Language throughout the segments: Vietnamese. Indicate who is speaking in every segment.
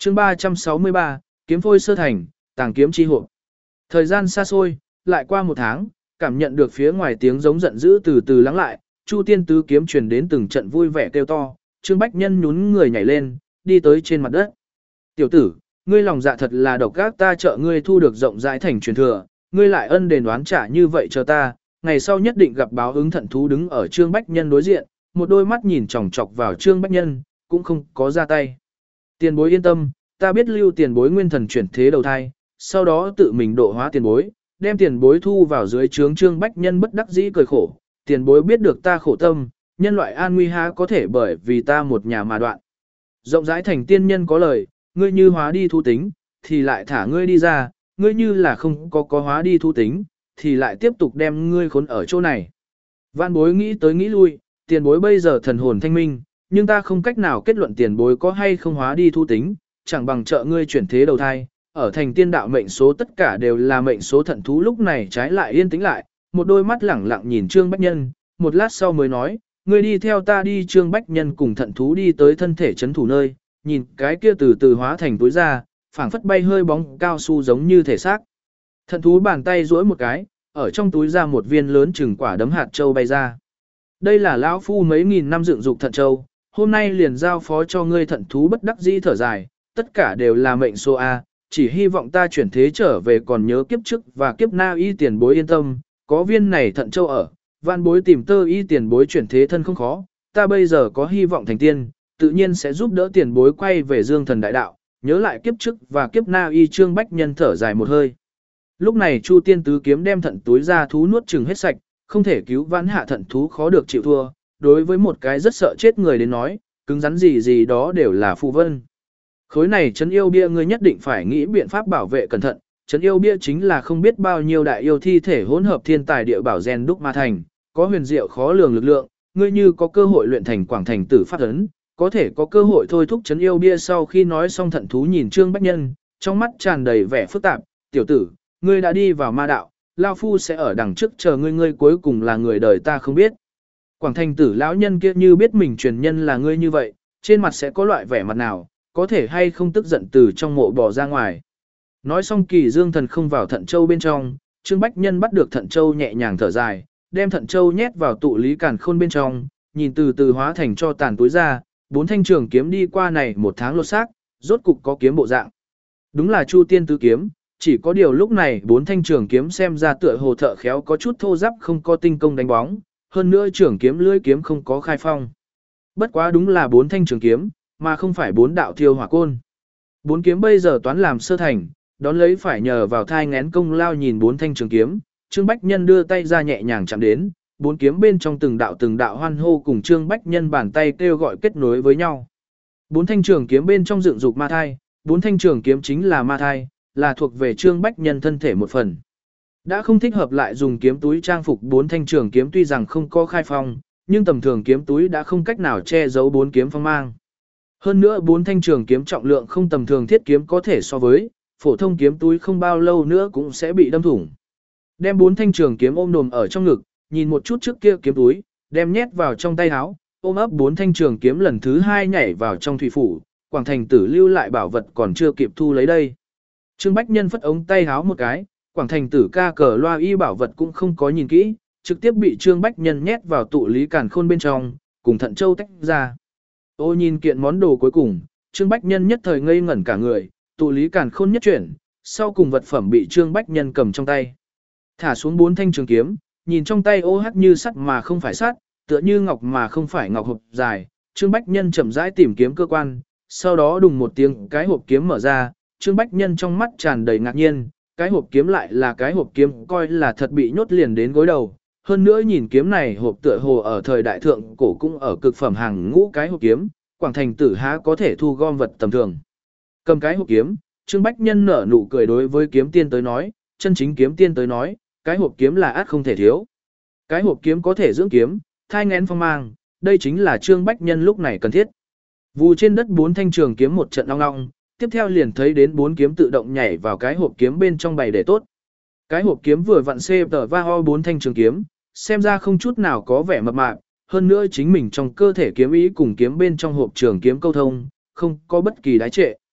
Speaker 1: chương 363, kiếm phôi sơ thành, tàng kiếm chi hộp. Thời gian xa xôi, lại qua một tháng, cảm nhận được phía ngoài tiếng giống giận dữ từ từ lắng lại, Chu Tiên tứ kiếm truyền đến từng trận vui vẻ kêu to, Trương Bách Nhân nhún người nhảy lên, đi tới trên mặt đất. Tiểu tử, ngươi lòng dạ thật là độc ác, ta trợ ngươi thu được rộng rãi thành truyền thừa, ngươi lại ân đền oán trả như vậy chờ ta, ngày sau nhất định gặp báo ứng. Thận thú đứng ở Trương Bách Nhân đối diện, một đôi mắt nhìn chòng chọc vào Trương Bách Nhân, cũng không có ra tay. Tiền bối yên tâm, ta biết lưu tiền bối nguyên thần chuyển thế đầu thai, sau đó tự mình độ hóa tiền bối, đem tiền bối thu vào dưới trướng. Trương Bách Nhân bất đắc dĩ cười khổ, tiền bối biết được ta khổ tâm, nhân loại an nguy há có thể bởi vì ta một nhà mà đoạn. Rộng rãi thành tiên nhân có lời, ngươi như hóa đi thu tính, thì lại thả ngươi đi ra, ngươi như là không có hóa đi thu tính, thì lại tiếp tục đem ngươi khốn ở chỗ này. Vạn bối nghĩ tới nghĩ lui, tiền bối bây giờ thần hồn thanh minh, nhưng ta không cách nào kết luận tiền bối có hay không hóa đi thu tính, chẳng bằng trợ ngươi chuyển thế đầu thai, ở thành tiên đạo mệnh số tất cả đều là mệnh số. Thận thú lúc này trái lại yên tĩnh lại, một đôi mắt lẳng lặng nhìn Trương Bách Nhân, một lát sau mới nói, ngươi đi theo ta đi. Trương Bách Nhân cùng thận thú đi tới thân thể chấn thủ nơi, nhìn cái kia từ từ hóa thành túi ra, phảng phất bay hơi bóng cao su giống như thể xác. Thận thú bàn tay duỗi một cái, ở trong túi ra một viên lớn chừng quả đấm hạt châu bay ra. Đây là lão phu mấy nghìn năm dựng dục thận châu, hôm nay liền giao phó cho ngươi. Thận thú bất đắc dĩ thở dài, tất cả đều là mệnh số A, chỉ hy vọng ta chuyển thế trở về còn nhớ kiếp trước và kiếp na y. Tiền bối yên tâm, có viên này thận châu ở, vạn bối tìm tơ y tiền bối chuyển thế thân không khó, ta bây giờ có hy vọng thành tiên, tự nhiên sẽ giúp đỡ tiền bối quay về dương thần đại đạo, nhớ lại kiếp trước và kiếp na y. Trương Bách Nhân thở dài một hơi. Lúc này Chu Tiên tứ kiếm đem thận túi ra thú nuốt chừng hết sạch, không thể cứu vãn hạ thận thú khó được chịu thua, đối với một cái rất sợ chết người đến nói, cứng rắn gì gì đó đều là phù vân. Khối này trấn yêu bia ngươi nhất định phải nghĩ biện pháp bảo vệ cẩn thận, trấn yêu bia chính là không biết bao nhiêu đại yêu thi thể hỗn hợp thiên tài địa bảo gen đúc mà thành, có huyền diệu khó lường lực lượng, ngươi như có cơ hội luyện thành Quảng Thành Tử pháp ấn, có thể có cơ hội thôi thúc trấn yêu bia. Sau khi nói xong, thận thú nhìn Trương Bách Nhân, trong mắt tràn đầy vẻ phức tạp, tiểu tử, ngươi đã đi vào ma đạo, lão phu sẽ ở đằng trước chờ ngươi, ngươi cuối cùng là người đời ta không biết. Quảng Thành Tử lão nhân kia như biết mình truyền nhân là ngươi như vậy, trên mặt sẽ có loại vẻ mặt nào, có thể hay không tức giận từ trong mộ bỏ ra ngoài. Nói xong Kỳ Dương Thần không vào thận châu bên trong, Trương Bách Nhân bắt được thận châu nhẹ nhàng thở dài, đem thận châu nhét vào tụ lý càn khôn bên trong, nhìn từ từ hóa thành cho tàn túi ra, bốn thanh trường kiếm đi qua này một tháng lột xác, rốt cục có kiếm bộ dạng. Đúng là Chu Tiên tứ kiếm, chỉ có điều lúc này bốn thanh trường kiếm xem ra tựa hồ thợ khéo có chút thô ráp, không có tinh công đánh bóng, hơn nữa trường kiếm lưỡi kiếm không có khai phong. Bất quá đúng là bốn thanh trường kiếm, mà không phải bốn đạo thiêu hỏa côn. Bốn kiếm bây giờ toán làm sơ thành, đón lấy phải nhờ vào thai ngén công lao. Nhìn bốn thanh trường kiếm, Trương Bách Nhân đưa tay ra nhẹ nhàng chạm đến, bốn kiếm bên trong từng đạo hoan hô cùng Trương Bách Nhân bàn tay kêu gọi kết nối với nhau. Bốn thanh trường kiếm bên trong dựng dục ma thai, bốn thanh trường kiếm chính là ma thai, là thuộc về Trương Bách Nhân thân thể một phần. Đã không thích hợp lại dùng kiếm túi trang phục bốn thanh trường kiếm, tuy rằng không có khai phong, nhưng tầm thường kiếm túi đã không cách nào che giấu bốn kiếm phong mang. Hơn nữa bốn thanh trường kiếm trọng lượng không tầm thường thiết kiếm có thể so với, phổ thông kiếm túi không bao lâu nữa cũng sẽ bị đâm thủng. Đem bốn thanh trường kiếm ôm đồm ở trong ngực, nhìn một chút trước kia kiếm túi, đem nhét vào trong tay áo, ôm ấp bốn thanh trường kiếm lần thứ hai nhảy vào trong thủy phủ. Quảng Thành Tử lưu lại bảo vật còn chưa kịp thu lấy đây. Trương Bách Nhân phất ống tay áo một cái, Quảng Thành Tử ca cờ loa y bảo vật cũng không có nhìn kỹ, trực tiếp bị Trương Bách Nhân nhét vào tụ lý càn khôn bên trong, cùng thận châu tách ra. Ô nhìn kiện món đồ cuối cùng, Trương Bách Nhân nhất thời ngây ngẩn cả người, tụ lý càn khôn nhất chuyển, sau cùng vật phẩm bị Trương Bách Nhân cầm trong tay. Thả xuống bốn thanh trường kiếm, nhìn trong tay ô hắc như sắt mà không phải sắt, tựa như ngọc mà không phải ngọc hộp dài, Trương Bách Nhân chậm rãi tìm kiếm cơ quan, sau đó đùng một tiếng cái hộp kiếm mở ra, Trương Bách Nhân trong mắt tràn đầy ngạc nhiên, cái hộp kiếm lại là cái hộp kiếm, coi là thật bị nhốt liền đến gối đầu. Hơn nữa nhìn kiếm này hộp tựa hồ ở thời đại thượng cổ cũng ở cực phẩm hàng ngũ. Cái hộp kiếm, Quảng Thành Tử há có thể thu gom vật tầm thường. Cầm cái hộp kiếm, Trương Bách Nhân nở nụ cười, đối với kiếm tiên tới nói, chân chính kiếm tiên tới nói, cái hộp kiếm là át không thể thiếu. Cái hộp kiếm có thể dưỡng kiếm, thai nghén phong mang, đây chính là Trương Bách Nhân lúc này cần thiết. Vù trên đất bốn thanh trường kiếm một trận long long, tiếp theo liền thấy đến bốn kiếm tự động nhảy vào cái hộp kiếm bên trong bày để tốt. Cái hộp kiếm vừa vặn xếp tờ va ho bốn thanh trường kiếm, xem ra không chút nào có vẻ mập mạp, hơn nữa chính mình trong cơ thể kiếm ý cùng kiếm bên trong hộp trường kiếm câu thông, không có bất kỳ đái trệ.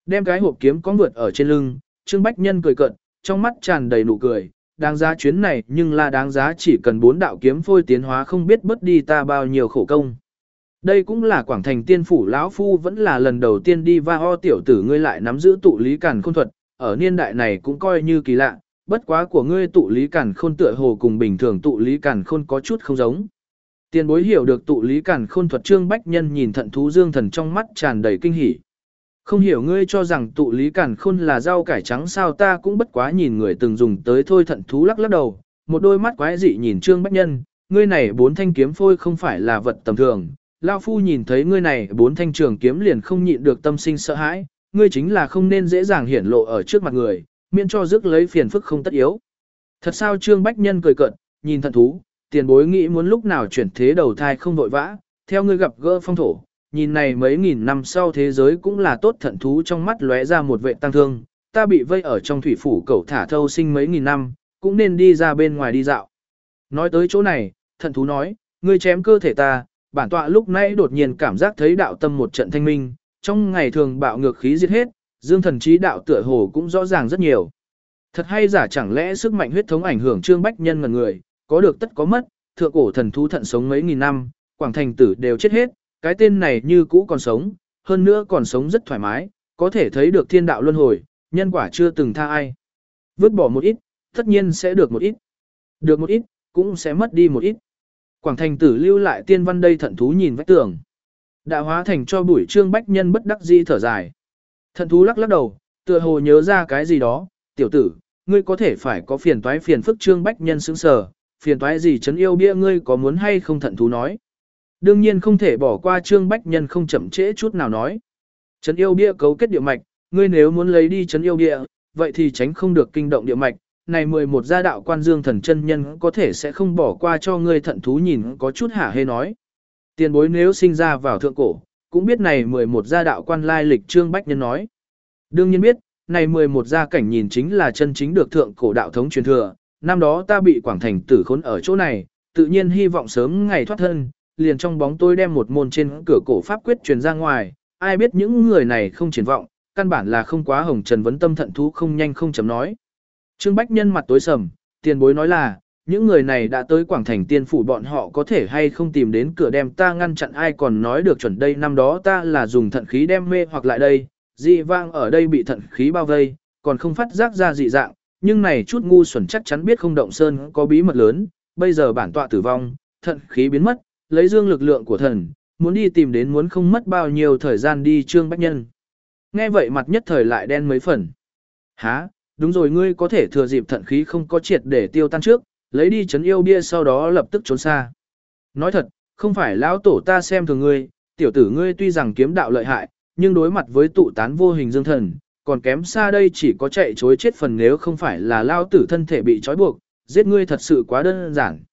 Speaker 1: Đem cái hộp kiếm có vượt ở trên lưng, Trương Bách Nhân cười cợt, trong mắt tràn đầy nụ cười, đáng giá chuyến này nhưng là đáng giá chỉ cần 4 đạo kiếm phôi tiến hóa không biết bất đi ta bao nhiêu khổ công. Đây cũng là Quảng Thành Tiên phủ lão phu vẫn là lần đầu tiên đi va ho tiểu tử ngươi lại nắm giữ tụ lý càn khôn thuật, ở niên đại này cũng coi như kỳ lạ, bất quá của ngươi tụ lý càn khôn tựa hồ cùng bình thường tụ lý càn khôn có chút không giống. Tiền bối hiểu được tụ lý càn khôn thuật Trương Bách Nhân nhìn thận thú Dương Thần trong mắt tràn đầy kinh hỉ. Không hiểu ngươi cho rằng tụ lý càn khôn là rau cải trắng sao ta cũng bất quá nhìn người từng dùng tới thôi thận thú lắc lắc đầu, một đôi mắt quái dị nhìn Trương Bách Nhân, ngươi này 4 thanh kiếm phôi không phải là vật tầm thường, lão phu nhìn thấy ngươi này 4 thanh trường kiếm liền không nhịn được tâm sinh sợ hãi, ngươi chính là không nên dễ dàng hiển lộ ở trước mặt người, miễn cho rước lấy phiền phức không tất yếu. Thật sao Trương Bách Nhân cười cợt, nhìn thận thú, tiền bối nghĩ muốn lúc nào chuyển thế đầu thai không vội vã, theo ngươi gặp gỡ phong thổ, nhìn này mấy nghìn năm sau thế giới cũng là tốt thận thú trong mắt lóe ra một vệ tăng thương, ta bị vây ở trong thủy phủ cẩu thả thâu sinh mấy nghìn năm, cũng nên đi ra bên ngoài đi dạo. Nói tới chỗ này, thận thú nói, ngươi chém cơ thể ta, bản tọa lúc nãy đột nhiên cảm giác thấy đạo tâm một trận thanh minh, trong ngày thường bạo ngược khí giết hết, dương thần trí đạo tựa hồ cũng rõ ràng rất nhiều. Thật hay giả chẳng lẽ sức mạnh huyết thống ảnh hưởng Trương Bách Nhân ngần người, có được tất có mất, thượng cổ thần thú thận sống mấy nghìn năm, Quảng Thành tử đều chết hết, cái tên này như cũ còn sống, hơn nữa còn sống rất thoải mái, có thể thấy được thiên đạo luân hồi, nhân quả chưa từng tha ai. Vứt bỏ một ít, tất nhiên sẽ được một ít. Được một ít, cũng sẽ mất đi một ít. Quảng Thành tử lưu lại tiên văn đây thận thú nhìn vách tường. Đã hóa thành cho bụi Trương Bách Nhân bất đắc dĩ thở dài. Thận thú lắc lắc đầu, tựa hồ nhớ ra cái gì đó, tiểu tử, ngươi có thể phải có phiền toái phiền phức Trương Bách Nhân sững sờ, phiền toái gì chấn yêu bia ngươi có muốn hay không thận thú nói. Đương nhiên không thể bỏ qua Trương Bách Nhân không chậm trễ chút nào nói. Chấn yêu bia cấu kết địa mạch, ngươi nếu muốn lấy đi chấn yêu bia, vậy thì tránh không được kinh động địa mạch. Này 11 gia đạo quan dương thần chân nhân có thể sẽ không bỏ qua cho ngươi thận thú nhìn có chút hả hê nói. Tiền bối nếu sinh ra vào thượng cổ, cũng biết này 11 gia đạo quan lai lịch Trương Bách Nhân nói. Đương nhiên biết, này 11 gia cảnh nhìn chính là chân chính được thượng cổ đạo thống truyền thừa. Năm đó ta bị Quảng Thành tử khốn ở chỗ này, tự nhiên hy vọng sớm ngày thoát thân, liền trong bóng tôi đem một môn trên cửa cổ pháp quyết truyền ra ngoài, ai biết những người này không triển vọng, căn bản là không quá hồng trần vấn tâm thận thú không nhanh không chấm nói. Trương Bách Nhân mặt tối sầm, tiền bối nói là, những người này đã tới Quảng Thành Tiên phủ bọn họ có thể hay không tìm đến cửa đem ta ngăn chặn ai còn nói được chuẩn đây năm đó ta là dùng thận khí đem mê hoặc lại đây, dị vang ở đây bị thận khí bao vây, còn không phát giác ra dị dạng, nhưng này chút ngu xuẩn chắc chắn biết không động sơn có bí mật lớn, bây giờ bản tọa tử vong, thận khí biến mất, lấy dương lực lượng của thần, muốn đi tìm đến muốn không mất bao nhiêu thời gian đi Trương Bách Nhân. Nghe vậy mặt nhất thời lại đen mấy phần. Hả, đúng rồi ngươi có thể thừa dịp thận khí không có triệt để tiêu tan trước, lấy đi chấn yêu bia sau đó lập tức trốn xa. Nói thật, không phải lão tổ ta xem thường ngươi, tiểu tử ngươi tuy rằng kiếm đạo lợi hại, nhưng đối mặt với tụ tán vô hình dương thần, còn kém xa đây chỉ có chạy chối chết phần nếu không phải là lao tử thân thể bị trói buộc, giết ngươi thật sự quá đơn giản.